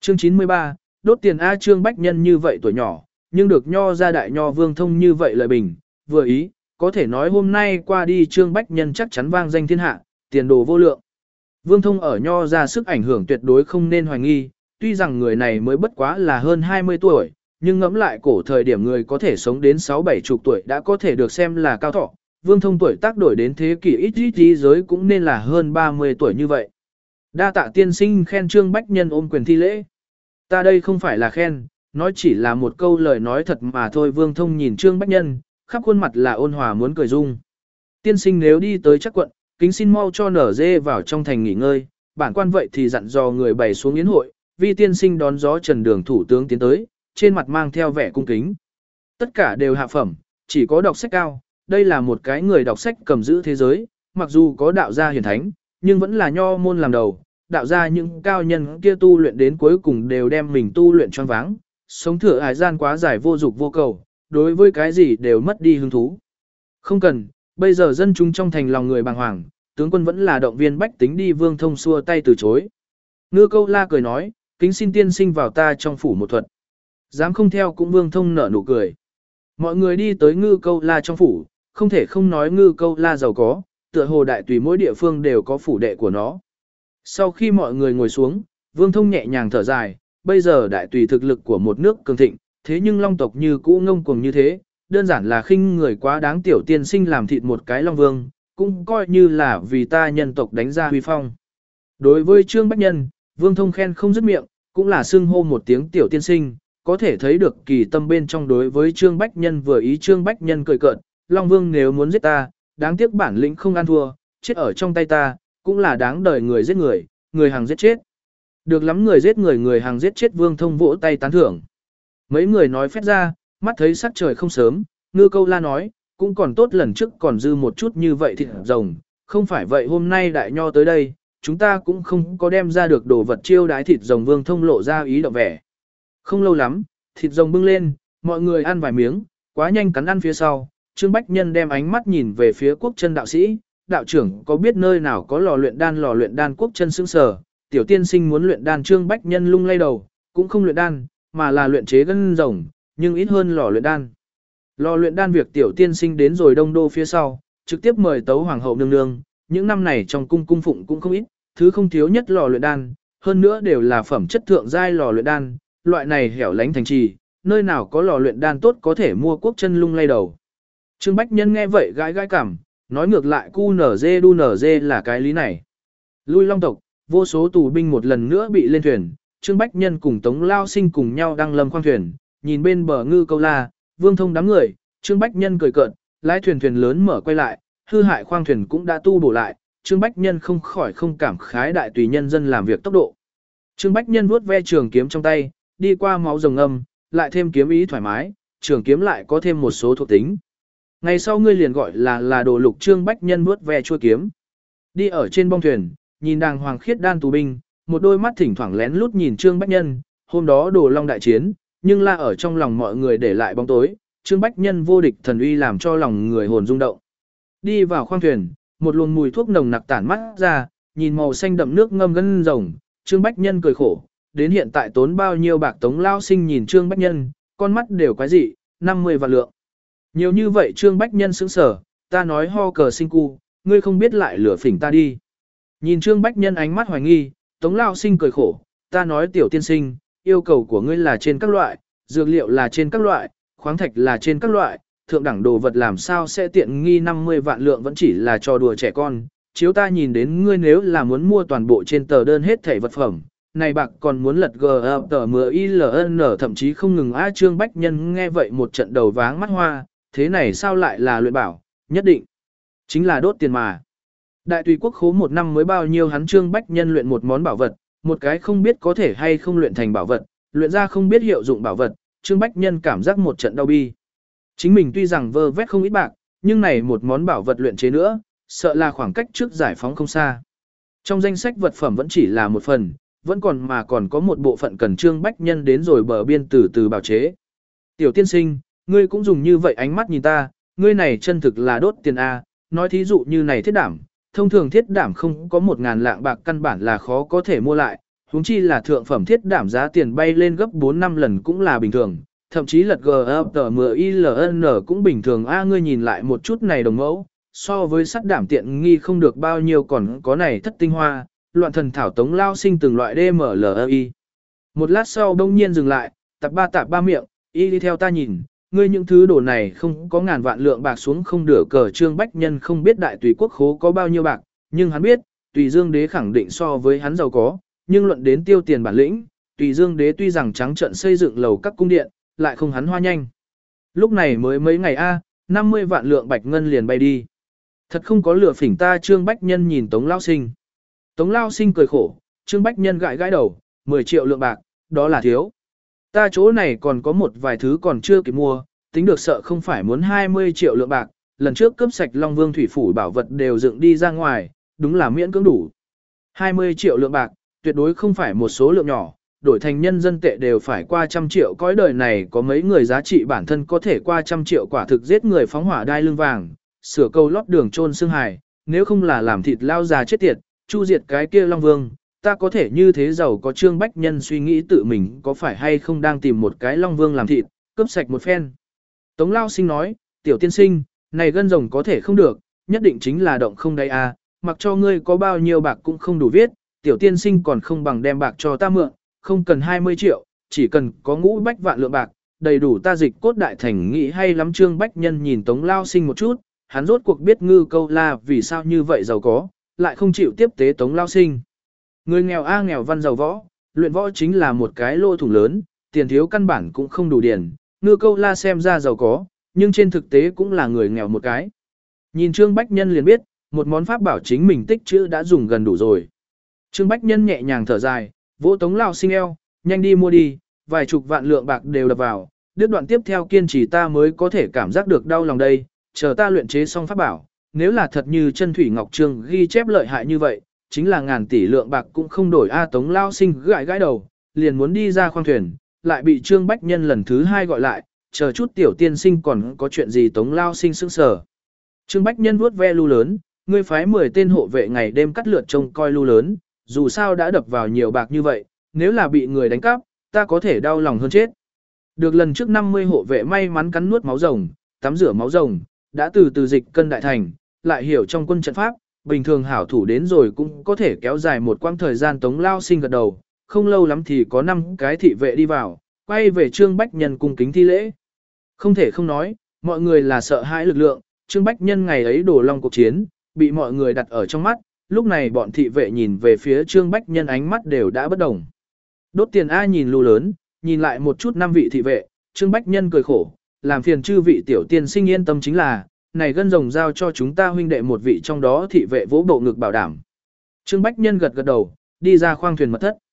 Chương 93, đốt tiền A. Trương Bách Nhân như vậy tuổi nhỏ, nhưng được nho ra đại nho Vương Thông như vậy lợi bình, vừa ý, có thể nói hôm nay qua đi Trương Bách Nhân chắc chắn vang danh thiên hạ, tiền đồ vô lượng. Vương Thông ở nho ra sức ảnh hưởng tuyệt đối không nên hoài nghi, tuy rằng người này mới bất quá là hơn 20 tuổi, nhưng ngẫm lại cổ thời điểm người có thể sống đến 6-7 chục tuổi đã có thể được xem là cao thọ. Vương Thông tuổi tác đổi đến thế kỷ ít giới cũng nên là hơn 30 tuổi như vậy. Đa tạ tiên sinh khen Trương Bách Nhân ôm quyền thi lễ. Ta đây không phải là khen, nói chỉ là một câu lời nói thật mà thôi. Vương Thông nhìn Trương Bách Nhân, khắp khuôn mặt là ôn hòa muốn cười dung. Tiên sinh nếu đi tới chắc quận, kính xin mau cho nở dê vào trong thành nghỉ ngơi, bản quan vậy thì dặn dò người bày xuống yến hội, vì tiên sinh đón gió trần đường thủ tướng tiến tới, trên mặt mang theo vẻ cung kính. Tất cả đều hạ phẩm, chỉ có đọc sách cao, đây là một cái người đọc sách cầm giữ thế giới, mặc dù có đạo gia hiển thánh, nhưng vẫn là nho môn làm đầu, đạo gia những cao nhân kia tu luyện đến cuối cùng đều đem mình tu luyện choáng váng, sống thừa hải gian quá dài vô dục vô cầu, đối với cái gì đều mất đi hứng thú. Không cần, bây giờ dân chúng trong thành lòng người bàng hoàng, tướng quân vẫn là động viên bách tính đi. Vương Thông xua tay từ chối. Ngư Câu La cười nói, kính xin tiên sinh vào ta trong phủ một thuật. Dám không theo cũng. Vương Thông nở nụ cười. Mọi người đi tới Ngư Câu La trong phủ, không thể không nói Ngư Câu La giàu có, tựa hồ đại tùy mỗi địa phương đều có phủ đệ của nó. Sau khi mọi người ngồi xuống, Vương Thông nhẹ nhàng thở dài, bây giờ đại tùy thực lực của một nước cường thịnh, thế nhưng long tộc như cũ ngông cuồng như thế, đơn giản là khinh người quá đáng. Tiểu tiên sinh làm thịt một cái long vương, cũng coi như là vì ta nhân tộc đánh ra huy phong. Đối với Trương Bách Nhân, Vương Thông khen không dứt miệng, cũng là xưng hô một tiếng tiểu tiên sinh, có thể thấy được kỳ tâm bên trong đối với Trương Bách Nhân vừa ý. Trương Bách Nhân cười cợt, Long Vương nếu muốn giết ta, đáng tiếc bản lĩnh không ăn thua, chết ở trong tay ta, cũng là đáng đời người giết người, người hàng giết chết. Được lắm, người giết người, người hàng giết chết. Vương Thông vỗ tay tán thưởng. Mấy người nói phét ra, mắt thấy sắc trời không sớm, Ngư Câu La nói, cũng còn tốt lần trước còn dư một chút như vậy thịt rồng, không phải vậy hôm nay đại nho tới đây, chúng ta cũng không có đem ra được đồ vật chiêu đái thịt rồng. Vương Thông lộ ra ý động vẻ. Không lâu lắm, thịt rồng bưng lên, mọi người ăn vài miếng, quá nhanh cắn ăn phía sau. Trương Bách Nhân đem ánh mắt nhìn về phía Quốc Chân đạo sĩ, đạo trưởng có biết nơi nào có lò luyện đan. Quốc Chân sững sờ, tiểu tiên sinh muốn luyện đan. Trương Bách Nhân lung lay đầu, cũng không luyện đan, mà là luyện chế gân rồng, nhưng ít hơn lò luyện đan. Lò luyện đan việc tiểu tiên sinh đến rồi Đông Đô phía sau, trực tiếp mời tấu hoàng hậu nương nương, những năm này trong cung cung phụng cũng không ít, thứ không thiếu nhất lò luyện đan, hơn nữa đều là phẩm chất thượng giai lò luyện đan, loại này hẻo lánh thành trì, nơi nào có lò luyện đan tốt có thể mua. Quốc Chân lung lay đầu. Trương Bách Nhân nghe vậy gãi gãi cằm, nói ngược lại cu nở dê đu nở dê là cái lý này. Lui long tộc, vô số tù binh một lần nữa bị lên thuyền, Trương Bách Nhân cùng Tống Lao Sinh cùng nhau đăng lâm khoang thuyền, nhìn bên bờ Ngư Câu La, Vương Thông đám người, Trương Bách Nhân cười cợt, lái thuyền lớn mở quay lại, hư hại khoang thuyền cũng đã tu bổ lại, Trương Bách Nhân không khỏi không cảm khái đại tùy nhân dân làm việc tốc độ. Trương Bách Nhân vuốt ve trường kiếm trong tay, đi qua máu rồng âm, lại thêm kiếm ý thoải mái, trường kiếm lại có thêm một số thuộc tính. Ngày sau ngươi liền gọi là đồ lục. Trương Bách Nhân vuốt ve chuôi kiếm. Đi ở trên bong thuyền, nhìn đàng hoàng khiết đan tù binh, một đôi mắt thỉnh thoảng lén lút nhìn Trương Bách Nhân, hôm đó Đồ Long đại chiến, nhưng là ở trong lòng mọi người để lại bóng tối, Trương Bách Nhân vô địch thần uy làm cho lòng người hồn rung động. Đi vào khoang thuyền, một luồng mùi thuốc nồng nặc tản mắt ra, nhìn màu xanh đậm nước ngâm gân rồng, Trương Bách Nhân cười khổ, đến hiện tại tốn bao nhiêu bạc. Tống Lao Sinh nhìn Trương Bách Nhân, con mắt đều quái dị, 50 vạn lượng. Nhiều như vậy. Trương Bách Nhân sững sờ, ta nói ho cờ sinh cu, ngươi không biết lại lửa phỉnh ta đi. Nhìn Trương Bách Nhân ánh mắt hoài nghi, Tống Lao Sinh cười khổ, ta nói tiểu tiên sinh, yêu cầu của ngươi là trên các loại, dược liệu là trên các loại, khoáng thạch là trên các loại, thượng đẳng đồ vật làm sao sẽ tiện nghi 50 vạn lượng vẫn chỉ là trò đùa trẻ con. Chiếu ta nhìn đến ngươi nếu là muốn mua toàn bộ trên tờ đơn hết thảy vật phẩm, này bạc còn muốn lật tờ MILN thậm chí không ngừng. Trương Bách Nhân nghe vậy một trận đầu váng mắt hoa, thế này sao lại là luyện bảo, nhất định chính là đốt tiền mà. Đại tùy quốc khố một năm mới bao nhiêu, hắn Trương Bách Nhân luyện một món bảo vật, một cái không biết có thể hay không luyện thành bảo vật, luyện ra không biết hiệu dụng bảo vật, Trương Bách Nhân cảm giác một trận đau bi. Chính mình tuy rằng vơ vét không ít bạc, nhưng này một món bảo vật luyện chế nữa, sợ là khoảng cách trước giải phóng không xa. Trong danh sách vật phẩm vẫn chỉ là một phần, vẫn còn có một bộ phận cần Trương Bách Nhân đến rồi bờ biên từ từ bào chế. Tiểu tiên sinh, ngươi cũng dùng như vậy ánh mắt nhìn ta, ngươi này chân thực là đốt tiền A, nói thí dụ như này thiết đảm, thông thường thiết đảm không có 1.000 lạng bạc căn bản là khó có thể mua lại, huống chi là thượng phẩm thiết đảm giá tiền bay lên gấp 4-5 lần cũng là bình thường, thậm chí lật GFTMILN cũng bình thường. Ngươi nhìn lại một chút này đồng mẫu, so với sắt đảm tiện nghi không được bao nhiêu, còn có này thất tinh hoa, loạn thần thảo Tống Lao Sinh từng loại DMLI. Một lát sau đông nhiên dừng lại, tạp ba miệng, đi theo ta nhìn, ngươi những thứ đồ này không có ngàn vạn lượng bạc xuống không đửa cờ. Trương Bách Nhân không biết đại tùy quốc khố có bao nhiêu bạc, nhưng hắn biết, Tùy Dương Đế khẳng định so với hắn giàu có, nhưng luận đến tiêu tiền bản lĩnh, Tùy Dương Đế tuy rằng trắng trợn xây dựng lầu các cung điện, lại không hắn hoa nhanh. Lúc này mới mấy ngày 50 vạn lượng bạch ngân liền bay đi. Thật không có lừa phỉnh ta. Trương Bách Nhân nhìn Tống Lao Sinh. Tống Lao Sinh cười khổ, Trương Bách Nhân gãi gãi đầu, 10 triệu lượng bạc, đó là thiếu. Ta chỗ này còn có một vài thứ còn chưa kịp mua, tính được sợ không phải muốn 20 triệu lượng bạc, lần trước cướp sạch Long Vương thủy phủ bảo vật đều dựng đi ra ngoài, đúng là miễn cưỡng đủ. 20 triệu lượng bạc, tuyệt đối không phải một số lượng nhỏ, đổi thành nhân dân tệ đều phải qua 100 triệu. Cõi đời này có mấy người giá trị bản thân có thể qua 100 triệu, quả thực giết người phóng hỏa đai lưng vàng, sửa câu lót đường chôn xương hài, nếu không là làm thịt lao già chết tiệt, chu diệt cái kia Long Vương, ta có thể như thế giàu có. Trương Bách Nhân suy nghĩ tự mình có phải hay không đang tìm một cái Long Vương làm thịt, cướp sạch một phen. Tống Lao Sinh nói, tiểu tiên sinh, này gân rồng có thể không được, nhất định chính là động không đáy mặc cho ngươi có bao nhiêu bạc cũng không đủ viết, tiểu tiên sinh còn không bằng đem bạc cho ta mượn, không cần 20 triệu, chỉ cần có ngũ bách vạn lượng bạc, đầy đủ ta dịch cốt đại thành. Nghĩ hay lắm. Trương Bách Nhân nhìn Tống Lao Sinh một chút, hắn rốt cuộc biết Ngư Câu La vì sao như vậy giàu có, lại không chịu tiếp tế Tống Lao Sinh. Người nghèo nghèo văn giàu võ, luyện võ chính là một cái lỗ thủng lớn, tiền thiếu căn bản cũng không đủ điền. Ngư Câu La xem ra giàu có, nhưng trên thực tế cũng là người nghèo một cái. Nhìn Trương Bách Nhân liền biết, một món pháp bảo chính mình tích trữ đã dùng gần đủ rồi. Trương Bách Nhân nhẹ nhàng thở dài, vỗ Tống Lao Sinh eo, nhanh đi mua đi, vài chục vạn lượng bạc đều đập vào, đứt đoạn tiếp theo kiên trì ta mới có thể cảm giác được đau lòng đây, chờ ta luyện chế xong pháp bảo, nếu là thật như chân thủy ngọc trương ghi chép lợi hại như vậy, chính là ngàn tỷ lượng bạc cũng không đổi. Tống Lao Sinh gãi gãi đầu, liền muốn đi ra khoang thuyền, lại bị Trương Bách Nhân lần thứ 2 gọi lại, chờ chút tiểu tiên sinh còn có chuyện gì. Tống Lao Sinh sững sờ. Trương Bách Nhân vuốt ve lu lớn, ngươi phái 10 tên hộ vệ ngày đêm cắt lượt trông coi lu lớn, dù sao đã đập vào nhiều bạc như vậy, nếu là bị người đánh cắp, ta có thể đau lòng hơn chết. Được lần trước 50 hộ vệ may mắn cắn nuốt máu rồng, tắm rửa máu rồng, đã từ từ dịch cân đại thành, lại hiểu trong quân trận pháp, bình thường hảo thủ đến rồi cũng có thể kéo dài một quãng thời gian. Tống Lao Sinh gật đầu, không lâu lắm thì có 5 cái thị vệ đi vào, quay về Trương Bách Nhân cung kính thi lễ. Không thể không nói, mọi người là sợ hãi lực lượng, Trương Bách Nhân ngày ấy đổ long cuộc chiến, bị mọi người đặt ở trong mắt, lúc này bọn thị vệ nhìn về phía Trương Bách Nhân ánh mắt đều đã bất đồng. Đốt tiền nhìn lu lớn, nhìn lại một chút 5 vị thị vệ, Trương Bách Nhân cười khổ, làm phiền chư vị tiểu tiên sinh yên tâm, chính là, này gân rồng giao cho chúng ta huynh đệ một vị trong đó thị vệ vỗ bộ ngực bảo đảm. Trương Bách Nhân gật gật đầu, đi ra khoang thuyền mật thất.